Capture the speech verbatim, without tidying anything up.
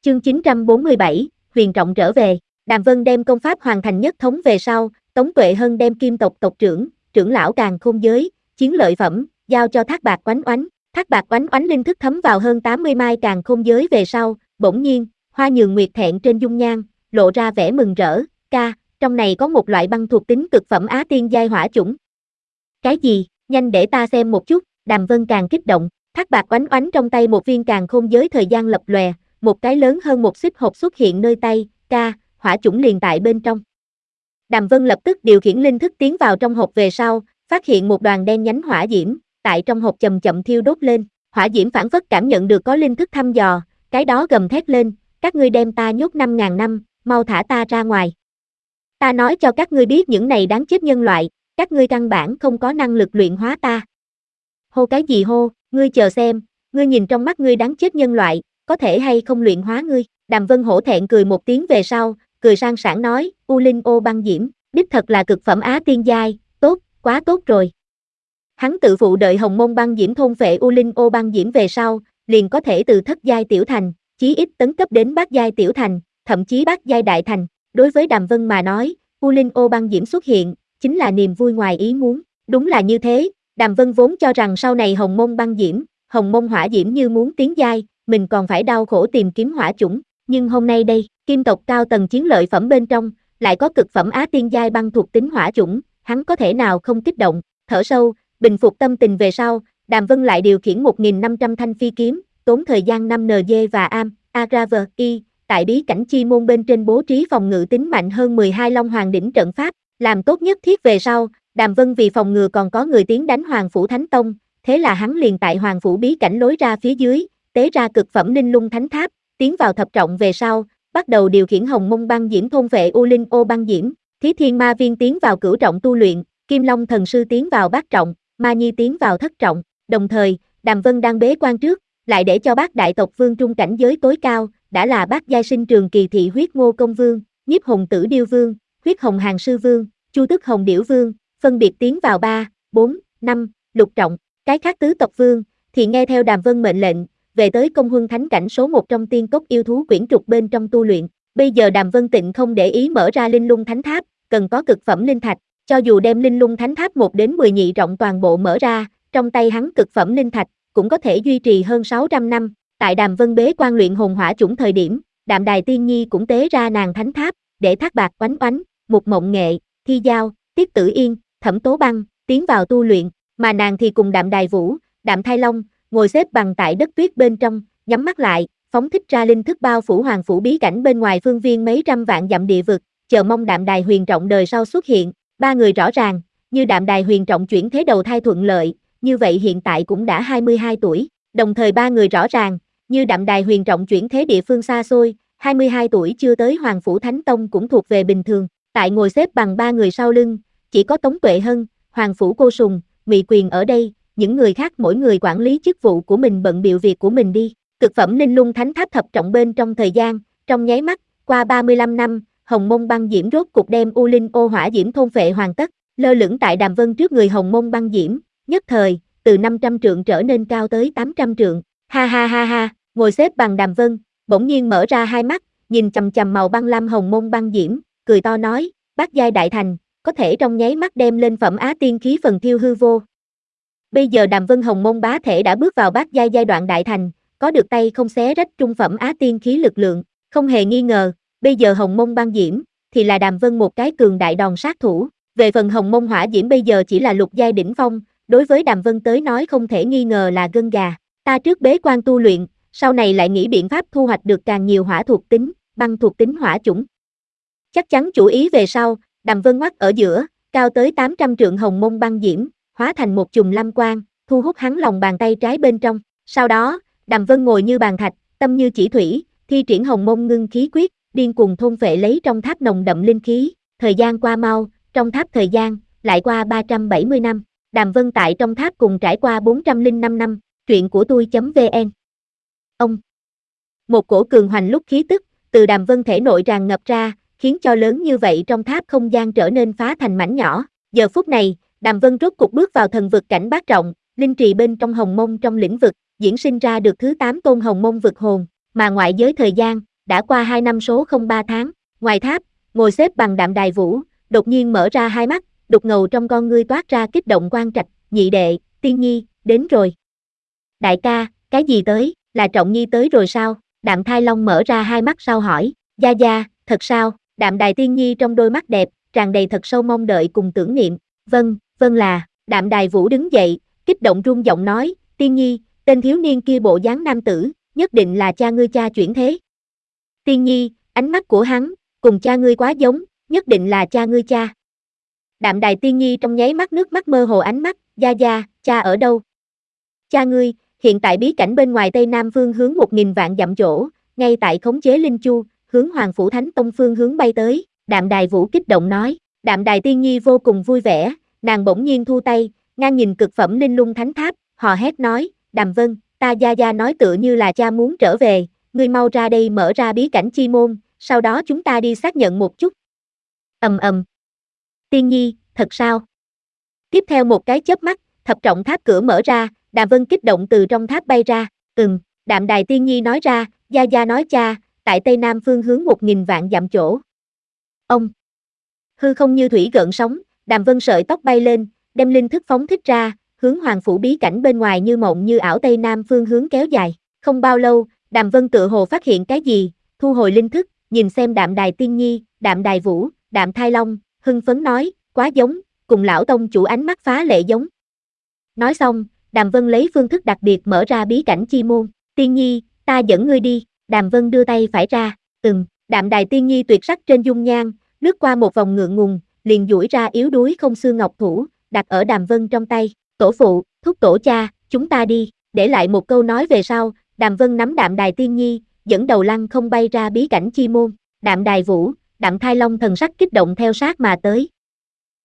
Chương chín trăm bốn mươi bảy, Huyền Trọng trở về. Đàm Vân đem công pháp hoàn thành nhất thống về sau, Tống Tuệ Hân đem kim tộc tộc trưởng, trưởng lão Càn Khôn giới, chiến lợi phẩm, giao cho Thác Bạt Oánh Oánh. Thác Bạt Oánh Oánh linh thức thấm vào hơn tám mươi mai Càn Khôn giới về sau, bỗng nhiên, Hoa Nhường Nguyệt thẹn trên dung nhan, lộ ra vẻ mừng rỡ, ca, trong này có một loại băng thuộc tính cực phẩm á tiên giai hỏa chủng. Cái gì, nhanh để ta xem một chút, Đàm Vân càng kích động, Thác Bạt Oánh Oánh trong tay một viên Càn Khôn giới thời gian lập lòe, một cái lớn hơn một xích hộp xuất hiện nơi tay, ca, hỏa chủng liền tại bên trong. Đàm Vân lập tức điều khiển linh thức tiến vào trong hộp về sau, phát hiện một đoàn đen nhánh hỏa diễm, tại trong hộp chậm chậm thiêu đốt lên, hỏa diễm phản phất cảm nhận được có linh thức thăm dò, cái đó gầm thét lên, các ngươi đem ta nhốt năm ngàn năm, mau thả ta ra ngoài. Ta nói cho các ngươi biết những này đáng chết nhân loại, các ngươi căn bản không có năng lực luyện hóa ta. Hô cái gì hô, ngươi chờ xem, ngươi nhìn trong mắt ngươi đáng chết nhân loại, có thể hay không luyện hóa ngươi. Đàm Vân hổ thẹn cười một tiếng về sau, cười sang sảng nói, U Linh Ô băng diễm, đích thật là cực phẩm á tiên giai, tốt, quá tốt rồi. Hắn tự phụ đợi Hồng Môn băng diễm thôn phệ U Linh Ô băng diễm về sau, liền có thể từ thất giai tiểu thành, chí ít tấn cấp đến bát giai tiểu thành, thậm chí bát giai đại thành. Đối với Đàm Vân mà nói, U Linh Ô băng diễm xuất hiện, chính là niềm vui ngoài ý muốn. Đúng là như thế, Đàm Vân vốn cho rằng sau này Hồng Môn băng diễm, Hồng Môn hỏa diễm như muốn tiến giai, mình còn phải đau khổ tìm kiếm hỏa chủng. Nhưng hôm nay đây, kim tộc cao tầng chiến lợi phẩm bên trong, lại có cực phẩm á tiên giai băng thuộc tính hỏa chủng, hắn có thể nào không kích động, thở sâu, bình phục tâm tình về sau, Đàm Vân lại điều khiển một nghìn năm trăm thanh phi kiếm, tốn thời gian năm N G và Am, Agraver, Y, tại bí cảnh chi môn bên trên bố trí phòng ngự tính mạnh hơn mười hai Long Hoàng đỉnh trận pháp, làm tốt nhất thiết về sau, Đàm Vân vì phòng ngừa còn có người tiến đánh Hoàng Phủ Thánh Tông, thế là hắn liền tại Hoàng Phủ bí cảnh lối ra phía dưới, tế ra cực phẩm Linh Lung Thánh Tháp, tiến vào thập trọng về sau, bắt đầu điều khiển Hồng Môn băng diễm thôn vệ U Linh Ô băng diễm, Thí Thiên Ma Viên tiến vào cửu trọng tu luyện, Kim Long Thần Sư tiến vào bát trọng, Ma Nhi tiến vào thất trọng, đồng thời, Đàm Vân đang bế quan trước, lại để cho bát đại tộc vương trung cảnh giới tối cao, đã là bát giai sinh trường kỳ thị huyết Ngô Công Vương, Nhiếp Hồng Tử Điêu Vương, huyết Hồng Hàng Sư Vương, Chu Tức Hồng Điểu Vương, phân biệt tiến vào ba, bốn, năm, lục trọng, cái khác tứ tộc vương, thì nghe theo Đàm Vân mệnh lệnh, về tới công huân thánh cảnh số một trong tiên cốc yêu thú quyển trục bên trong tu luyện. Bây giờ Đàm Vân Tịnh không để ý mở ra Linh Lung Thánh Tháp, cần có cực phẩm linh thạch, cho dù đem Linh Lung Thánh Tháp một đến mười nhị trọng toàn bộ mở ra, trong tay hắn cực phẩm linh thạch cũng có thể duy trì hơn sáu trăm năm. Tại Đàm Vân bế quan luyện hồn hỏa chủng thời điểm, Đạm Đài Tiên Nhi cũng tế ra nàng thánh tháp, để Thác Bạt Oánh Oánh, Mục Mộng Nghệ, Thi Giao, Tiết Tử Yên, Thẩm Tố Băng tiến vào tu luyện, mà nàng thì cùng Đạm Đài Vũ, Đạm Thai Long ngồi xếp bằng tại đất tuyết bên trong, nhắm mắt lại, phóng thích ra linh thức bao phủ Hoàng Phủ bí cảnh bên ngoài phương viên mấy trăm vạn dặm địa vực, chờ mong Đạm Đài Huyền Trọng đời sau xuất hiện. Ba người rõ ràng, như Đạm Đài Huyền Trọng chuyển thế đầu thai thuận lợi, như vậy hiện tại cũng đã hai mươi hai tuổi, đồng thời ba người rõ ràng, như Đạm Đài Huyền Trọng chuyển thế địa phương xa xôi, hai mươi hai tuổi chưa tới Hoàng Phủ Thánh Tông cũng thuộc về bình thường. Tại ngồi xếp bằng ba người sau lưng, chỉ có Tống Tuệ Hân, Hoàng Phủ Cô Sùng, Ngụy Quyền ở đây, những người khác mỗi người quản lý chức vụ của mình bận bịu việc của mình đi. Cực phẩm Linh Lung Thánh Tháp thập trọng bên trong thời gian, trong nháy mắt, qua ba mươi lăm năm, Hồng Môn băng diễm rốt cục đem U Linh Ô hỏa diễm thôn phệ hoàn tất, lơ lửng tại Đàm Vân trước người Hồng Môn băng diễm, nhất thời, từ năm trăm trượng trở nên cao tới tám trăm trượng. Ha ha ha ha, ngồi xếp bằng Đàm Vân, bỗng nhiên mở ra hai mắt, nhìn chằm chằm màu băng lam Hồng Môn băng diễm, cười to nói, bát giai đại thành, có thể trong nháy mắt đem lên phẩm á tiên khí phần thiêu hư vô. Bây giờ Đàm Vân Hồng Môn bá thể đã bước vào bát giai giai đoạn đại thành, có được tay không xé rách trung phẩm á tiên khí lực lượng, không hề nghi ngờ, bây giờ Hồng Môn băng diễm thì là Đàm Vân một cái cường đại đòn sát thủ. Về phần Hồng Môn hỏa diễm bây giờ chỉ là lục giai đỉnh phong, đối với Đàm Vân tới nói không thể nghi ngờ là gân gà. Ta trước bế quan tu luyện, sau này lại nghĩ biện pháp thu hoạch được càng nhiều hỏa thuộc tính, băng thuộc tính hỏa chủng. Chắc chắn chủ ý về sau, Đàm Vân ngoắt ở giữa, cao tới tám trăm trượng Hồng Môn băng diễm, hóa thành một chùm lam quang, thu hút hắn lòng bàn tay trái bên trong. Sau đó, Đàm Vân ngồi như bàn thạch, tâm như chỉ thủy, thi triển Hồng Môn ngưng khí quyết, điên cuồng thôn phệ lấy trong tháp nồng đậm linh khí. Thời gian qua mau, trong tháp thời gian lại qua ba trăm bảy mươi năm. Đàm Vân tại trong tháp cùng trải qua bốn trăm lẻ năm năm. Truyện của tôi.vn. Ông. Một cổ cường hoành lúc khí tức từ Đàm Vân thể nội tràn ngập ra, khiến cho lớn như vậy trong tháp không gian trở nên phá thành mảnh nhỏ. Giờ phút này, Đàm Vân rốt cục bước vào thần vực cảnh bát trọng, linh trì bên trong Hồng Môn trong lĩnh vực, diễn sinh ra được thứ tám tôn Hồng Môn vực hồn, mà ngoại giới thời gian, đã qua hai năm số không ba tháng, ngoài tháp, ngồi xếp bằng Đạm Đài Vũ, đột nhiên mở ra hai mắt, đục ngầu trong con ngươi toát ra kích động quan trạch, nhị đệ, Tiên Nhi, đến rồi. Đại ca, cái gì tới, là Trọng Nhi tới rồi sao? Đạm Thai Long mở ra hai mắt sau hỏi, gia gia, thật sao? Đạm Đài Tiên Nhi trong đôi mắt đẹp, tràn đầy thật sâu mong đợi cùng tưởng niệm, vâng, vâng là, Đạm Đài Vũ đứng dậy, kích động run giọng nói, Tiên Nhi, tên thiếu niên kia bộ dáng nam tử, nhất định là cha ngươi cha chuyển thế. Tiên Nhi, ánh mắt của hắn, cùng cha ngươi quá giống, nhất định là cha ngươi cha. Đạm Đài Tiên Nhi trong nháy mắt nước mắt mơ hồ ánh mắt, gia gia, cha ở đâu? Cha ngươi, hiện tại bí cảnh bên ngoài Tây Nam phương hướng một nghìn vạn dặm chỗ, ngay tại khống chế Linh Chu, hướng Hoàng Phủ Thánh Tông phương hướng bay tới, Đạm Đài Vũ kích động nói, Đạm Đài Tiên Nhi vô cùng vui vẻ, nàng bỗng nhiên thu tay, ngang nhìn cực phẩm Linh Lung Thánh Tháp, hò hét nói, Đàm Vân, ta gia gia nói tựa như là cha muốn trở về, ngươi mau ra đây mở ra bí cảnh chi môn, sau đó chúng ta đi xác nhận một chút. Ầm ầm. Tiên Nhi, thật sao? Tiếp theo một cái chớp mắt, thập trọng tháp cửa mở ra, Đàm Vân kích động từ trong tháp bay ra, ừm, Đạm Đài Tiên Nhi nói ra, gia gia nói cha, tại Tây Nam phương hướng một nghìn vạn dặm chỗ. Ông. Hư không như thủy gợn sóng, Đàm Vân sợi tóc bay lên, đem linh thức phóng thích ra, hướng Hoàng Phủ bí cảnh bên ngoài như mộng như ảo Tây Nam phương hướng kéo dài. Không bao lâu, Đàm Vân tự hồ phát hiện cái gì, thu hồi linh thức, nhìn xem Đạm Đài Tiên Nhi, Đạm Đài Vũ, Đạm Thai Long, hưng phấn nói, quá giống, cùng lão tông chủ ánh mắt phá lệ giống. Nói xong, Đàm Vân lấy phương thức đặc biệt mở ra bí cảnh chi môn, Tiên Nhi, ta dẫn ngươi đi, Đàm Vân đưa tay phải ra, ừm, Đạm Đài Tiên Nhi tuyệt sắc trên dung nhan, lướt qua một vòng ngượng ngùng, liền duỗi ra yếu đuối không xương ngọc thủ, đặt ở Đàm Vân trong tay, tổ phụ, thúc tổ cha, chúng ta đi, để lại một câu nói về sau, Đàm Vân nắm Đạm Đài Tiên Nhi, dẫn đầu lăng không bay ra bí cảnh chi môn, Đạm Đài Vũ, Đạm Thai Long thần sắc kích động theo sát mà tới.